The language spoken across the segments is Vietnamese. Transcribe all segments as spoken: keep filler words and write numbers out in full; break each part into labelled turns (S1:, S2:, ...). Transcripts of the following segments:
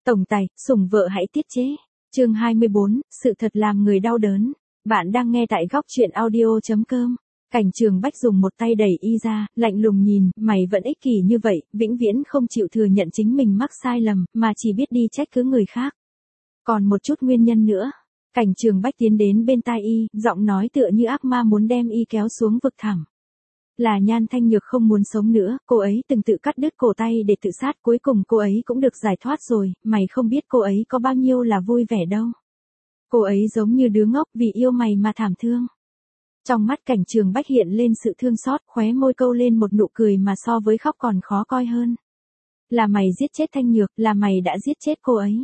S1: Tổng tài, sủng vợ hãy tiết chế. Chương hai mươi bốn, sự thật làm người đau đớn. Bạn đang nghe tại góc truyện audio chấm com. Cảnh Trường Bách dùng một tay đẩy y ra, lạnh lùng nhìn, mày vẫn ích kỷ như vậy, vĩnh viễn không chịu thừa nhận chính mình mắc sai lầm, mà chỉ biết đi trách cứ người khác. Còn một chút nguyên nhân nữa. Cảnh Trường Bách tiến đến bên tai y, giọng nói tựa như ác ma muốn đem y kéo xuống vực thẳm. Là Nhan Thanh Nhược không muốn sống nữa, cô ấy từng tự cắt đứt cổ tay để tự sát, cuối cùng cô ấy cũng được giải thoát rồi, mày không biết cô ấy có bao nhiêu là vui vẻ đâu. Cô ấy giống như đứa ngốc vì yêu mày mà thảm thương. Trong mắt Cảnh Trường Bách hiện lên sự thương xót, khóe môi câu lên một nụ cười mà so với khóc còn khó coi hơn. Là mày giết chết Thanh Nhược, là mày đã giết chết cô ấy.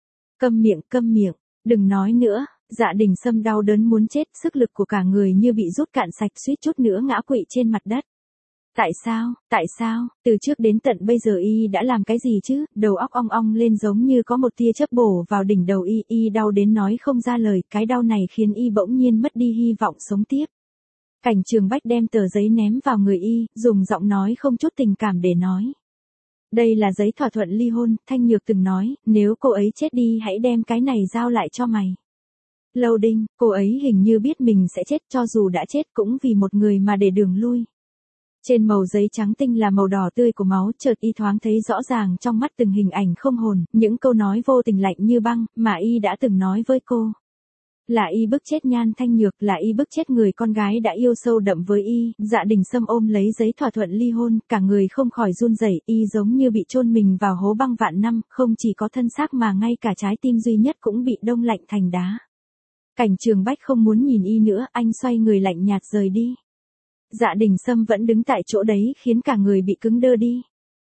S1: Câm miệng, câm miệng, đừng nói nữa. Dạ Đình Sâm đau đớn muốn chết, sức lực của cả người như bị rút cạn sạch, suýt chút nữa ngã quỵ trên mặt đất. Tại sao, tại sao, từ trước đến tận bây giờ y đã làm cái gì chứ, đầu óc ong ong lên giống như có một tia chớp bổ vào đỉnh đầu y, y đau đến nói không ra lời, cái đau này khiến y bỗng nhiên mất đi hy vọng sống tiếp. Cảnh Trường Bách đem tờ giấy ném vào người y, dùng giọng nói không chút tình cảm để nói. Đây là giấy thỏa thuận ly hôn, Thanh Nhược từng nói, nếu cô ấy chết đi hãy đem cái này giao lại cho mày. Lâu Đinh, cô ấy hình như biết mình sẽ chết, cho dù đã chết cũng vì một người mà để đường lui. Trên màu giấy trắng tinh là màu đỏ tươi của máu, chợt y thoáng thấy rõ ràng trong mắt từng hình ảnh không hồn, những câu nói vô tình lạnh như băng, mà y đã từng nói với cô. Là y bức chết Nhan Thanh Nhược, là y bức chết người con gái đã yêu sâu đậm với y. Dạ Đình Sâm ôm lấy giấy thỏa thuận ly hôn, cả người không khỏi run rẩy, y giống như bị chôn mình vào hố băng vạn năm, không chỉ có thân xác mà ngay cả trái tim duy nhất cũng bị đông lạnh thành đá. Cảnh Trường Bách không muốn nhìn y nữa, anh xoay người lạnh nhạt rời đi. Dạ Đình Sâm vẫn đứng tại chỗ đấy khiến cả người bị cứng đơ đi.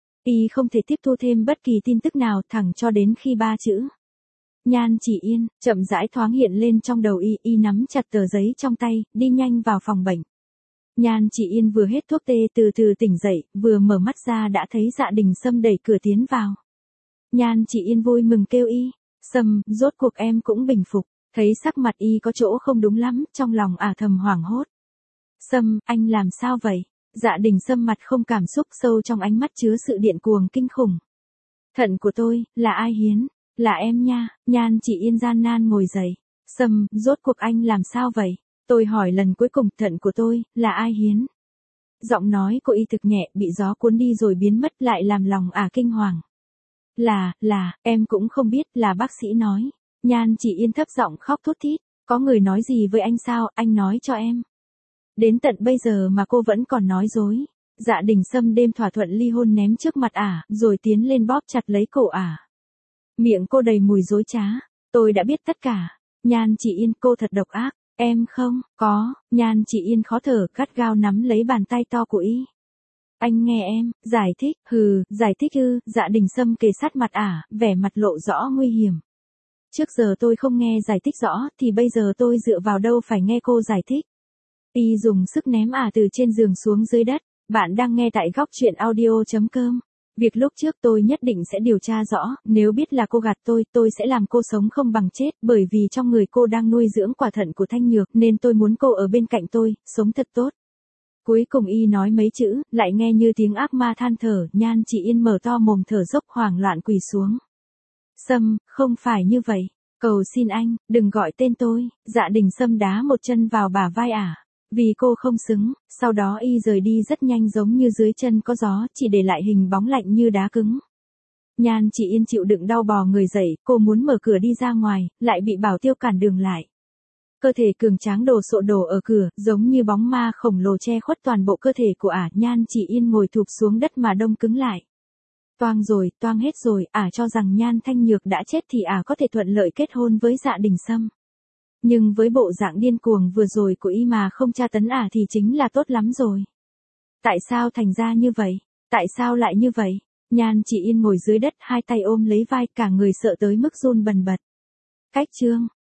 S1: Y không thể tiếp thu thêm bất kỳ tin tức nào thẳng cho đến khi ba chữ. Nhan Chỉ Yên, chậm rãi thoáng hiện lên trong đầu y, y nắm chặt tờ giấy trong tay, đi nhanh vào phòng bệnh. Nhan Chỉ Yên vừa hết thuốc tê từ từ tỉnh dậy, vừa mở mắt ra đã thấy Dạ Đình Sâm đẩy cửa tiến vào. Nhan Chỉ Yên vui mừng kêu y, Sâm, rốt cuộc em cũng bình phục. Thấy sắc mặt y có chỗ không đúng lắm, trong lòng ả thầm hoảng hốt. Sâm, anh làm sao vậy? Dạ Đình Sâm mặt không cảm xúc, sâu trong ánh mắt chứa sự điện cuồng kinh khủng. Thận của tôi, là ai hiến? Là em nha. Nhan Chỉ Yên gian nan ngồi dậy. Sâm, rốt cuộc anh làm sao vậy? Tôi hỏi lần cuối cùng, thận của tôi, là ai hiến? Giọng nói của y thực nhẹ, bị gió cuốn đi rồi biến mất, lại làm lòng ả kinh hoàng. Là, là, em cũng không biết, là bác sĩ nói. Nhan Chỉ Yên thấp giọng khóc thút thít, có người nói gì với anh sao, anh nói cho em. Đến tận bây giờ mà cô vẫn còn nói dối. Dạ Đình Sâm đêm thỏa thuận ly hôn ném trước mặt ả, rồi tiến lên bóp chặt lấy cổ ả. Miệng cô đầy mùi dối trá, tôi đã biết tất cả. Nhan Chỉ Yên, cô thật độc ác, em không, có. Nhan Chỉ Yên khó thở, gắt gao nắm lấy bàn tay to của y. Anh nghe em, giải thích, hừ, giải thích ư, Dạ Đình Sâm kề sát mặt ả, vẻ mặt lộ rõ nguy hiểm. Trước giờ tôi không nghe giải thích rõ, thì bây giờ tôi dựa vào đâu phải nghe cô giải thích. Y dùng sức ném ả từ trên giường xuống dưới đất. Bạn đang nghe tại góc truyện audio chấm com. Việc lúc trước tôi nhất định sẽ điều tra rõ, nếu biết là cô gạt tôi, tôi sẽ làm cô sống không bằng chết, bởi vì trong người cô đang nuôi dưỡng quả thận của Thanh Nhược, nên tôi muốn cô ở bên cạnh tôi, sống thật tốt. Cuối cùng y nói mấy chữ, lại nghe như tiếng ác ma than thở, Nhan Chỉ Yên mở to mồm thở dốc hoảng loạn quỳ xuống. Sâm, không phải như vậy, cầu xin anh, đừng gọi tên tôi. Dạ Đình Sâm đá một chân vào bả vai ả, vì cô không xứng. Sau đó y rời đi rất nhanh giống như dưới chân có gió, chỉ để lại hình bóng lạnh như đá cứng. Nhan Chỉ Yên chịu đựng đau bò người dậy, cô muốn mở cửa đi ra ngoài, lại bị Bảo Tiêu cản đường lại. Cơ thể cường tráng đổ sộ đổ ở cửa, giống như bóng ma khổng lồ che khuất toàn bộ cơ thể của ả. Nhan Chỉ Yên ngồi thụp xuống đất mà đông cứng lại. Toang rồi, toang hết rồi, ả cho rằng Nhan Thanh Nhược đã chết thì ả có thể thuận lợi kết hôn với Dạ Đình Sâm. Nhưng với bộ dạng điên cuồng vừa rồi của y mà không tra tấn ả thì chính là tốt lắm rồi. Tại sao thành ra như vậy? Tại sao lại như vậy? Nhan Chỉ Yên ngồi dưới đất, hai tay ôm lấy vai, cả người sợ tới mức run bần bật. Cách chương,